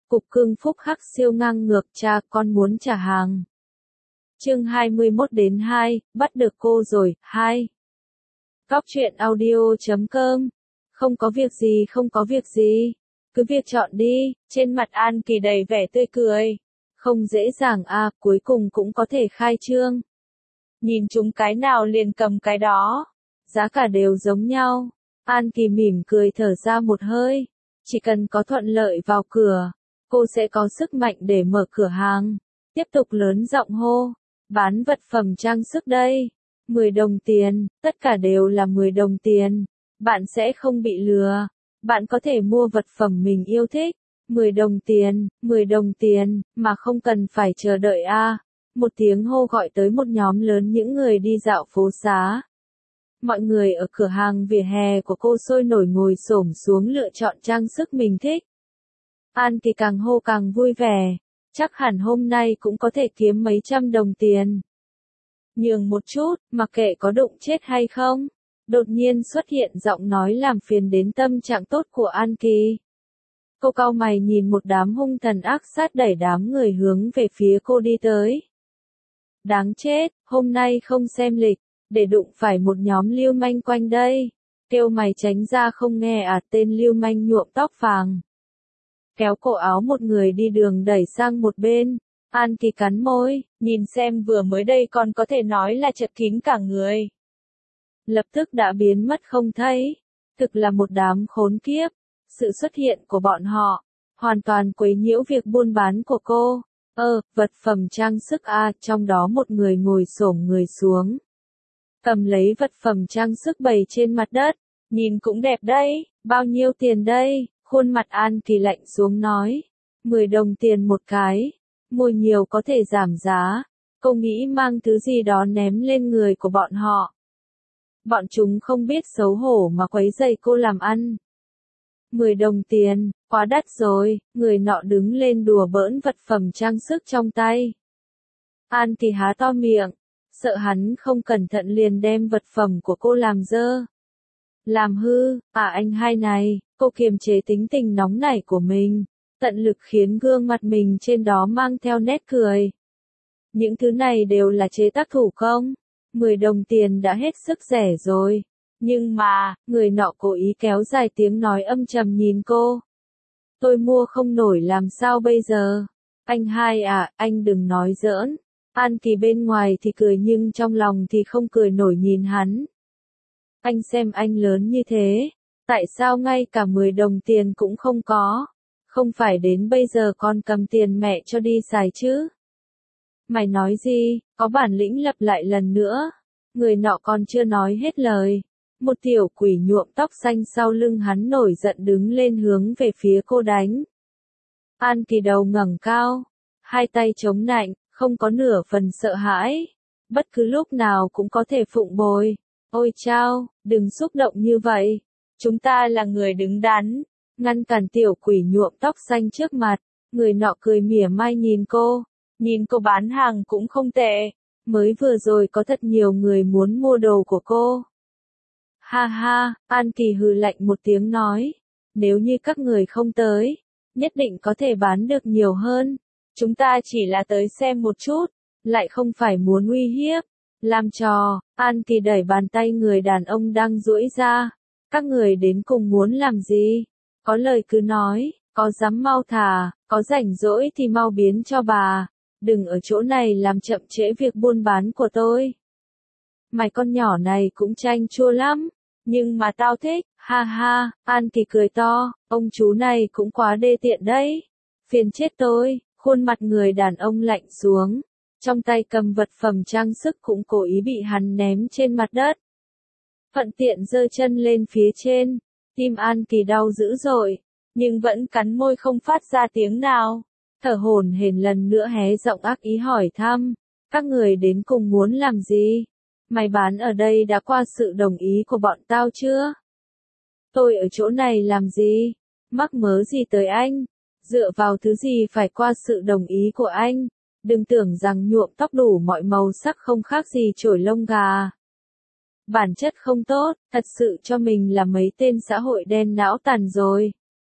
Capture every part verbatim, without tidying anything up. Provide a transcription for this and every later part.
Cục cưng phúc hắc siêu ngang ngược, cha con muốn trả hàng. Chương hai mươi mốt đến hai, bắt được cô rồi, hai. Góc truyện audio chấm com. Không có việc gì, không có việc gì. Cứ việc chọn đi. Trên mặt An Kỳ đầy vẻ tươi cười. Không dễ dàng à, cuối cùng cũng có thể khai trương. Nhìn chúng cái nào liền cầm cái đó. Giá cả đều giống nhau. An Kỳ mỉm cười thở ra một hơi. Chỉ cần có thuận lợi vào cửa, cô sẽ có sức mạnh để mở cửa hàng. Tiếp tục lớn giọng hô. Bán vật phẩm trang sức đây. mười đồng tiền, tất cả đều là mười đồng tiền. Bạn sẽ không bị lừa. Bạn có thể mua vật phẩm mình yêu thích. mười đồng tiền, mười đồng tiền, mà không cần phải chờ đợi a. À. Một tiếng hô gọi tới một nhóm lớn những người đi dạo phố xá. Mọi người ở cửa hàng vỉa hè của cô sôi nổi ngồi xổm xuống lựa chọn trang sức mình thích. An Kỳ càng hô càng vui vẻ. Chắc hẳn hôm nay cũng có thể kiếm mấy trăm đồng tiền. Nhường một chút, mặc kệ có đụng chết hay không. Đột nhiên xuất hiện giọng nói làm phiền đến tâm trạng tốt của An Kỳ. Cô cau mày nhìn một đám hung thần ác sát đẩy đám người hướng về phía cô đi tới. Đáng chết, hôm nay không xem lịch, để đụng phải một nhóm lưu manh quanh đây. Kêu mày tránh ra không nghe à, tên lưu manh nhuộm tóc vàng. Kéo cổ áo một người đi đường đẩy sang một bên. An Kỳ cắn môi, nhìn xem vừa mới đây còn có thể nói là chật kín cả người. Lập tức đã biến mất không thấy. Thực là một đám khốn kiếp. Sự xuất hiện của bọn họ, hoàn toàn quấy nhiễu việc buôn bán của cô. Ơ, vật phẩm trang sức à, trong đó một người ngồi xổm người xuống. Cầm lấy vật phẩm trang sức bày trên mặt đất. Nhìn cũng đẹp đấy, bao nhiêu tiền đây? Khuôn mặt An Kỳ lạnh xuống nói. mười đồng tiền một cái. Mua nhiều có thể giảm giá. Cô nghĩ mang thứ gì đó ném lên người của bọn họ. Bọn chúng không biết xấu hổ mà quấy rầy cô làm ăn. mười đồng tiền, quá đắt rồi, người nọ đứng lên đùa bỡn vật phẩm trang sức trong tay. An Kỳ há to miệng, sợ hắn không cẩn thận liền đem vật phẩm của cô làm dơ. Làm hư, à anh hai này, cô kiềm chế tính tình nóng nảy của mình, tận lực khiến gương mặt mình trên đó mang theo nét cười. Những thứ này đều là chế tác thủ công, mười đồng tiền đã hết sức rẻ rồi. Nhưng mà, người nọ cố ý kéo dài tiếng nói âm trầm nhìn cô. Tôi mua không nổi làm sao bây giờ? Anh hai à, anh đừng nói giỡn. An Kỳ bên ngoài thì cười nhưng trong lòng thì không cười nổi nhìn hắn. Anh xem anh lớn như thế, tại sao ngay cả mười đồng tiền cũng không có? Không phải đến bây giờ con cầm tiền mẹ cho đi xài chứ? Mày nói gì, có bản lĩnh lặp lại lần nữa. Người nọ còn chưa nói hết lời. Một tiểu quỷ nhuộm tóc xanh sau lưng hắn nổi giận đứng lên hướng về phía cô đánh. An Kỳ đầu ngẩng cao, hai tay chống nạnh, không có nửa phần sợ hãi. Bất cứ lúc nào cũng có thể phụng bồi. Ôi chao, đừng xúc động như vậy. Chúng ta là người đứng đắn. Ngăn cản tiểu quỷ nhuộm tóc xanh trước mặt. Người nọ cười mỉa mai nhìn cô. Nhìn cô bán hàng cũng không tệ. Mới vừa rồi có thật nhiều người muốn mua đồ của cô. Ha ha, An Kỳ hừ lạnh một tiếng nói. Nếu như các người không tới, nhất định có thể bán được nhiều hơn. Chúng ta chỉ là tới xem một chút, lại không phải muốn uy hiếp. Làm trò, An Kỳ đẩy bàn tay người đàn ông đang duỗi ra. Các người đến cùng muốn làm gì? Có lời cứ nói, có dám mau thả, có rảnh rỗi thì mau biến cho bà. Đừng ở chỗ này làm chậm trễ việc buôn bán của tôi. Mày con nhỏ này cũng chanh chua lắm. Nhưng mà tao thích, ha ha, An Kỳ cười to, ông chú này cũng quá đê tiện đấy. Phiền chết tôi, khuôn mặt người đàn ông lạnh xuống. Trong tay cầm vật phẩm trang sức cũng cố ý bị hắn ném trên mặt đất. Thuận tiện giơ chân lên phía trên, tim An Kỳ đau dữ dội, nhưng vẫn cắn môi không phát ra tiếng nào. Thở hổn hển lần nữa hé giọng ác ý hỏi thăm, các người đến cùng muốn làm gì? Mày bán ở đây đã qua sự đồng ý của bọn tao chưa? Tôi ở chỗ này làm gì? Mắc mớ gì tới anh? Dựa vào thứ gì phải qua sự đồng ý của anh? Đừng tưởng rằng nhuộm tóc đủ mọi màu sắc không khác gì chổi lông gà. Bản chất không tốt, thật sự cho mình là mấy tên xã hội đen não tàn rồi.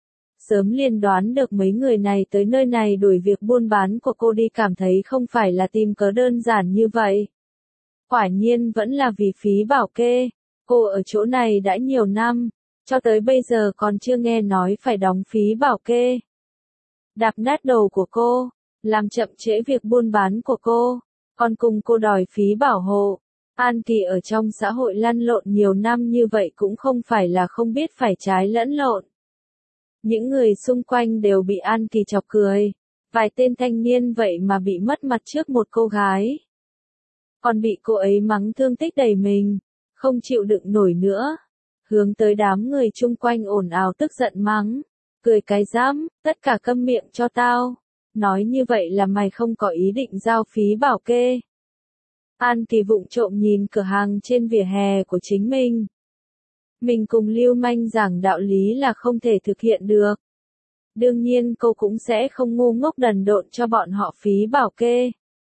sớm liền đoán được mấy người này tới nơi này đuổi việc buôn bán của cô đi, cảm thấy không phải là tìm cớ đơn giản như vậy. Quả nhiên vẫn là vì phí bảo kê, cô ở chỗ này đã nhiều năm, cho tới bây giờ còn chưa nghe nói phải đóng phí bảo kê. Đạp nát đầu của cô, làm chậm trễ việc buôn bán của cô, còn cùng cô đòi phí bảo hộ. An Kỳ ở trong xã hội lăn lộn nhiều năm như vậy cũng không phải là không biết phải trái lẫn lộn. Những người xung quanh đều bị An Kỳ chọc cười, vài tên thanh niên vậy mà bị mất mặt trước một cô gái. Còn bị cô ấy mắng thương tích đầy mình, không chịu đựng nổi nữa. Hướng tới đám người chung quanh ồn ào tức giận mắng, cười cái dám, tất cả câm miệng cho tao. Nói như vậy là mày không có ý định giao phí bảo kê. An Kỳ vụng trộm nhìn cửa hàng trên vỉa hè của chính mình. Mình cùng lưu manh giảng đạo lý là không thể thực hiện được. Đương nhiên cô cũng sẽ không ngu ngốc đần độn cho bọn họ phí bảo kê.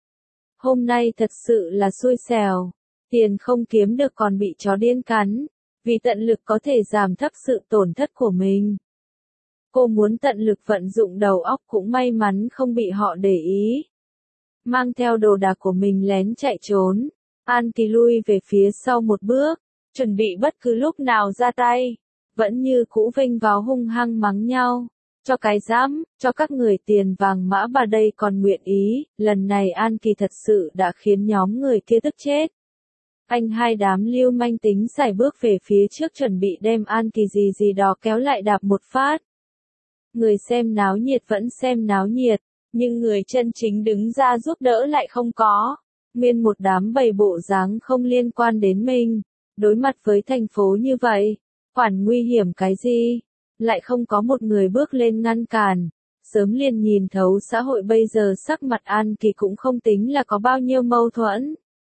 Hôm nay thật sự là xui xẻo, tiền không kiếm được còn bị chó điên cắn, vì tận lực có thể giảm thấp sự tổn thất của mình. Cô muốn tận lực vận dụng đầu óc cũng may mắn không bị họ để ý. Mang theo đồ đạc của mình lén chạy trốn, An Kỳ lui về phía sau một bước, chuẩn bị bất cứ lúc nào ra tay, vẫn như cũ vênh váo hung hăng mắng nhau. Cho cái dám, cho các người tiền vàng mã bà đây còn nguyện ý, lần này An Kỳ thật sự đã khiến nhóm người kia tức chết. Anh hai đám lưu manh tính xài bước về phía trước chuẩn bị đem An Kỳ gì gì đó kéo lại đạp một phát. Người xem náo nhiệt vẫn xem náo nhiệt, nhưng người chân chính đứng ra giúp đỡ lại không có. Nguyên một đám bầy bộ dáng không liên quan đến mình, đối mặt với thành phố như vậy, quản nguy hiểm cái gì? Lại không có một người bước lên ngăn cản, sớm liền nhìn thấu xã hội bây giờ sắc mặt An Kỳ cũng không tính là có bao nhiêu mâu thuẫn.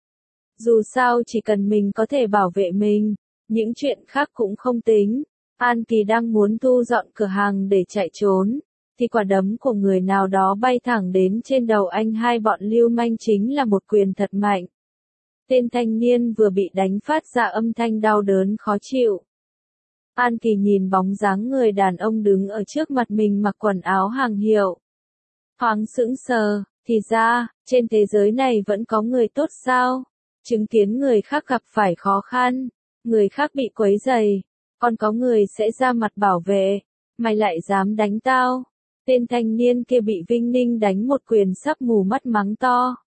Dù sao chỉ cần mình có thể bảo vệ mình, những chuyện khác cũng không tính. An Kỳ đang muốn thu dọn cửa hàng để chạy trốn, thì quả đấm của người nào đó bay thẳng đến trên đầu anh hai bọn lưu manh chính là một quyền thật mạnh. Tên thanh niên vừa bị đánh phát ra âm thanh đau đớn khó chịu. An Kỳ nhìn bóng dáng người đàn ông đứng ở trước mặt mình mặc quần áo hàng hiệu. Thoáng sững sờ, thì ra, trên thế giới này vẫn có người tốt sao? Chứng kiến người khác gặp phải khó khăn, người khác bị quấy rầy, còn có người sẽ ra mặt bảo vệ, mày lại dám đánh tao. Tên thanh niên kia bị Vinh Ninh đánh một quyền sắp mù mắt mắng to.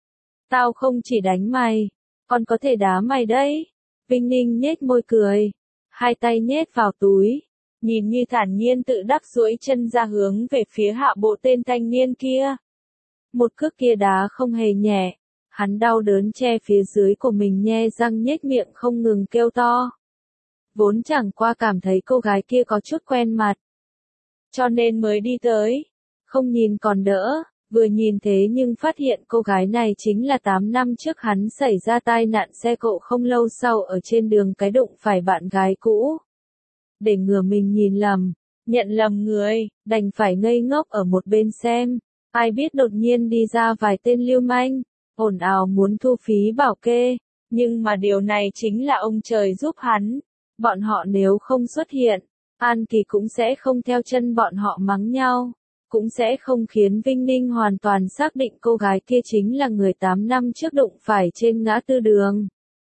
Tao không chỉ đánh mày, còn có thể đá mày đấy. Vinh Ninh nhếch môi cười, hai tay nhét vào túi, nhìn như thản nhiên tự đắc duỗi chân ra hướng về phía hạ bộ tên thanh niên kia. Một cước kia đá không hề nhẹ, hắn đau đớn che phía dưới của mình nhe răng nhếch miệng không ngừng kêu to. Vốn chẳng qua cảm thấy cô gái kia có chút quen mặt, cho nên mới đi tới, không nhìn còn đỡ, vừa nhìn thế nhưng phát hiện cô gái này chính là tám năm trước hắn xảy ra tai nạn xe cộ không lâu sau ở trên đường cái đụng phải bạn gái cũ. Để ngừa mình nhìn lầm, nhận lầm người, đành phải ngây ngốc ở một bên xem, ai biết đột nhiên đi ra vài tên lưu manh, ồn ào muốn thu phí bảo kê, nhưng mà điều này chính là ông trời giúp hắn, bọn họ nếu không xuất hiện, An Kỳ cũng sẽ không theo chân bọn họ mắng nhau, cũng sẽ không khiến Vinh Ninh hoàn toàn xác định cô gái kia chính là người tám năm trước đụng phải trên ngã tư đường.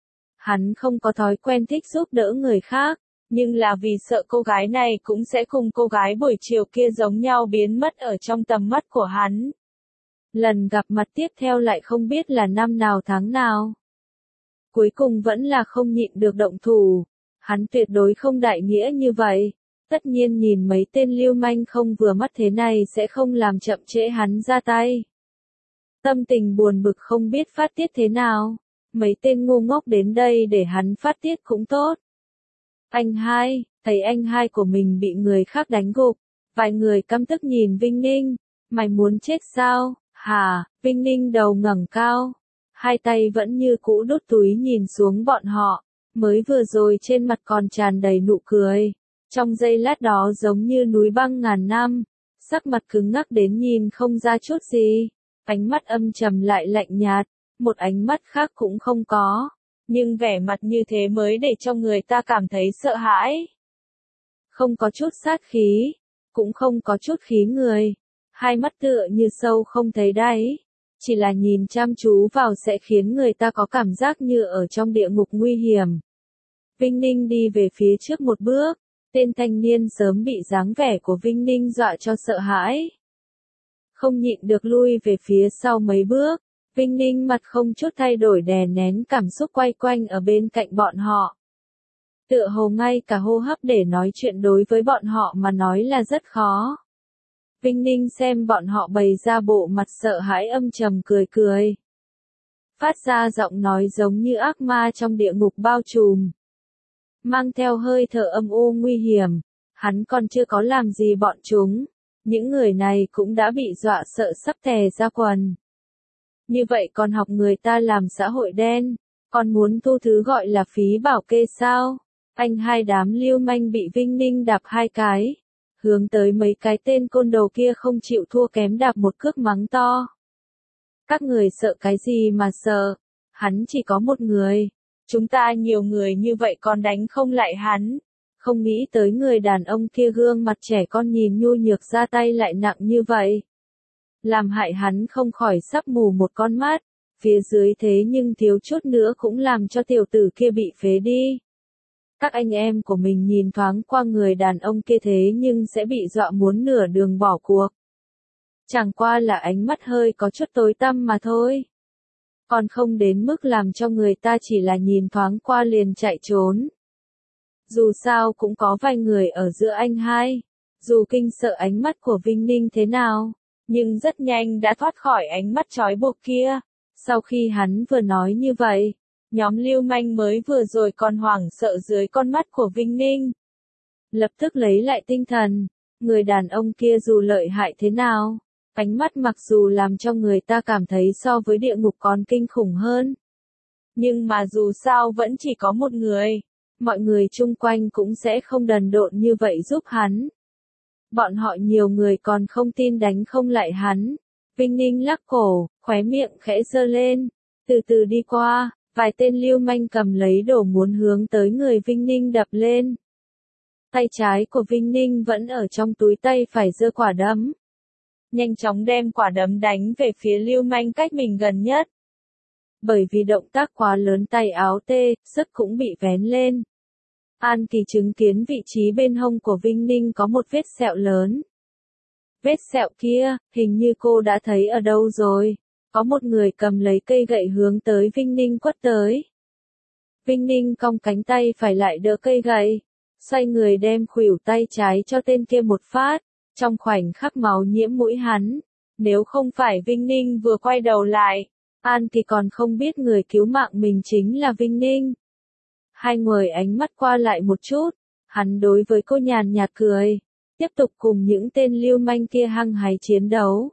Hắn không có thói quen thích giúp đỡ người khác, nhưng là vì sợ cô gái này cũng sẽ cùng cô gái buổi chiều kia giống nhau biến mất ở trong tầm mắt của hắn. Lần gặp mặt tiếp theo lại không biết là năm nào tháng nào. Cuối cùng vẫn là không nhịn được động thủ, hắn tuyệt đối không đại nghĩa như vậy. Tất nhiên nhìn mấy tên lưu manh không vừa mắt thế này sẽ không làm chậm trễ hắn ra tay. Tâm tình buồn bực không biết phát tiết thế nào. Mấy tên ngu ngốc đến đây để hắn phát tiết cũng tốt. Anh hai, thấy anh hai của mình bị người khác đánh gục. Vài người căm tức nhìn Vinh Ninh. Mày muốn chết sao? Hả? Vinh Ninh đầu ngẩng cao. Hai tay vẫn như cũ đút túi nhìn xuống bọn họ. Mới vừa rồi trên mặt còn tràn đầy nụ cười. Trong giây lát đó giống như núi băng ngàn năm, sắc mặt cứng ngắc đến nhìn không ra chút gì, ánh mắt âm trầm lại lạnh nhạt, một ánh mắt khác cũng không có, nhưng vẻ mặt như thế mới để cho người ta cảm thấy sợ hãi. Không có chút sát khí, cũng không có chút khí người, hai mắt tựa như sâu không thấy đáy, chỉ là nhìn chăm chú vào sẽ khiến người ta có cảm giác như ở trong địa ngục nguy hiểm. Vinh Ninh đi về phía trước một bước, tên thanh niên sớm bị dáng vẻ của Vinh Ninh dọa cho sợ hãi. Không nhịn được lui về phía sau mấy bước, Vinh Ninh mặt không chút thay đổi đè nén cảm xúc quay quanh ở bên cạnh bọn họ. Tựa hồ ngay cả hô hấp để nói chuyện đối với bọn họ mà nói là rất khó. Vinh Ninh xem bọn họ bày ra bộ mặt sợ hãi âm trầm cười cười. Phát ra giọng nói giống như ác ma trong địa ngục bao trùm. Mang theo hơi thở âm u nguy hiểm, hắn còn chưa có làm gì bọn chúng. Những người này cũng đã bị dọa sợ sắp tè ra quần. Như vậy còn học người ta làm xã hội đen, còn muốn thu thứ gọi là phí bảo kê sao? Anh hai đám lưu manh bị Vinh Ninh đạp hai cái, hướng tới mấy cái tên côn đồ kia không chịu thua kém đạp một cước mắng to. Các người sợ cái gì mà sợ, hắn chỉ có một người, chúng ta nhiều người như vậy còn đánh không lại hắn. Không nghĩ tới người đàn ông kia gương mặt trẻ con nhìn nhu nhược ra tay lại nặng như vậy. Làm hại hắn không khỏi sắp mù một con mắt, phía dưới thế nhưng thiếu chút nữa cũng làm cho tiểu tử kia bị phế đi. Các anh em của mình nhìn thoáng qua người đàn ông kia thế nhưng sẽ bị dọa muốn nửa đường bỏ cuộc. Chẳng qua là ánh mắt hơi có chút tối tăm mà thôi. Còn không đến mức làm cho người ta chỉ là nhìn thoáng qua liền chạy trốn. Dù sao cũng có vài người ở giữa anh hai, dù kinh sợ ánh mắt của Vinh Ninh thế nào, nhưng rất nhanh đã thoát khỏi ánh mắt trói buộc kia. Sau khi hắn vừa nói như vậy, nhóm lưu manh mới vừa rồi còn hoảng sợ dưới con mắt của Vinh Ninh. Lập tức lấy lại tinh thần, người đàn ông kia dù lợi hại thế nào, ánh mắt mặc dù làm cho người ta cảm thấy so với địa ngục còn kinh khủng hơn. Nhưng mà dù sao vẫn chỉ có một người. Mọi người chung quanh cũng sẽ không đần độn như vậy giúp hắn. Bọn họ nhiều người còn không tin đánh không lại hắn. Vinh Ninh lắc cổ, khóe miệng khẽ giơ lên, từ từ đi qua, vài tên lưu manh cầm lấy đồ muốn hướng tới người Vinh Ninh đập lên. Tay trái của Vinh Ninh vẫn ở trong túi tay phải giơ quả đấm. Nhanh chóng đem quả đấm đánh về phía lưu manh cách mình gần nhất. Bởi vì động tác quá lớn tay áo tê, sức cũng bị vén lên. An Kỳ chứng kiến vị trí bên hông của Vinh Ninh có một vết sẹo lớn. Vết sẹo kia, hình như cô đã thấy ở đâu rồi. Có một người cầm lấy cây gậy hướng tới Vinh Ninh quất tới. Vinh Ninh cong cánh tay phải lại đỡ cây gậy. Xoay người đem khuỷu tay trái cho tên kia một phát. Trong khoảnh khắc máu nhiễm mũi hắn. Nếu không phải Vinh Ninh vừa quay đầu lại, An Kỳ còn không biết người cứu mạng mình chính là Vinh Ninh. Hai người ánh mắt qua lại một chút, hắn đối với cô nhàn nhạt cười, tiếp tục cùng những tên lưu manh kia hăng hái chiến đấu.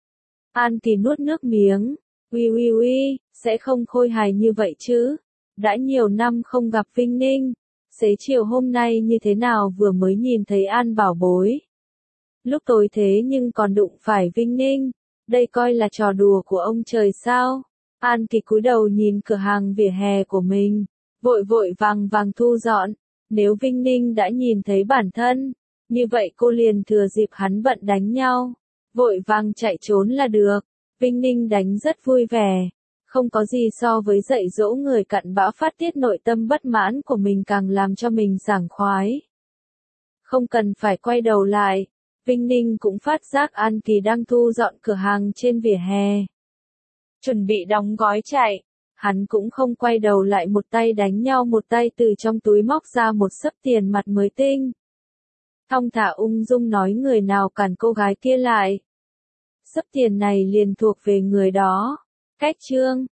An Kỳ nuốt nước miếng, uy uy uy, sẽ không khôi hài như vậy chứ, đã nhiều năm không gặp Vinh Ninh, xế chiều hôm nay như thế nào vừa mới nhìn thấy An bảo bối. Lúc tối thế nhưng còn đụng phải Vinh Ninh, đây coi là trò đùa của ông trời sao. An Kỳ cúi đầu nhìn cửa hàng vỉa hè của mình. Vội vội vàng vàng thu dọn, nếu Vinh Ninh đã nhìn thấy bản thân, như vậy cô liền thừa dịp hắn bận đánh nhau, vội vàng chạy trốn là được. Vinh Ninh đánh rất vui vẻ, không có gì so với dạy dỗ người cặn bã phát tiết nội tâm bất mãn của mình càng làm cho mình sảng khoái. Không cần phải quay đầu lại, Vinh Ninh cũng phát giác An Kỳ đang thu dọn cửa hàng trên vỉa hè. Chuẩn bị đóng gói chạy. Hắn cũng không quay đầu lại một tay đánh nhau một tay từ trong túi móc ra một xấp tiền mặt mới tinh. Thong thả ung dung nói người nào cản cô gái kia lại. Xấp tiền này liền thuộc về người đó. Cách chương.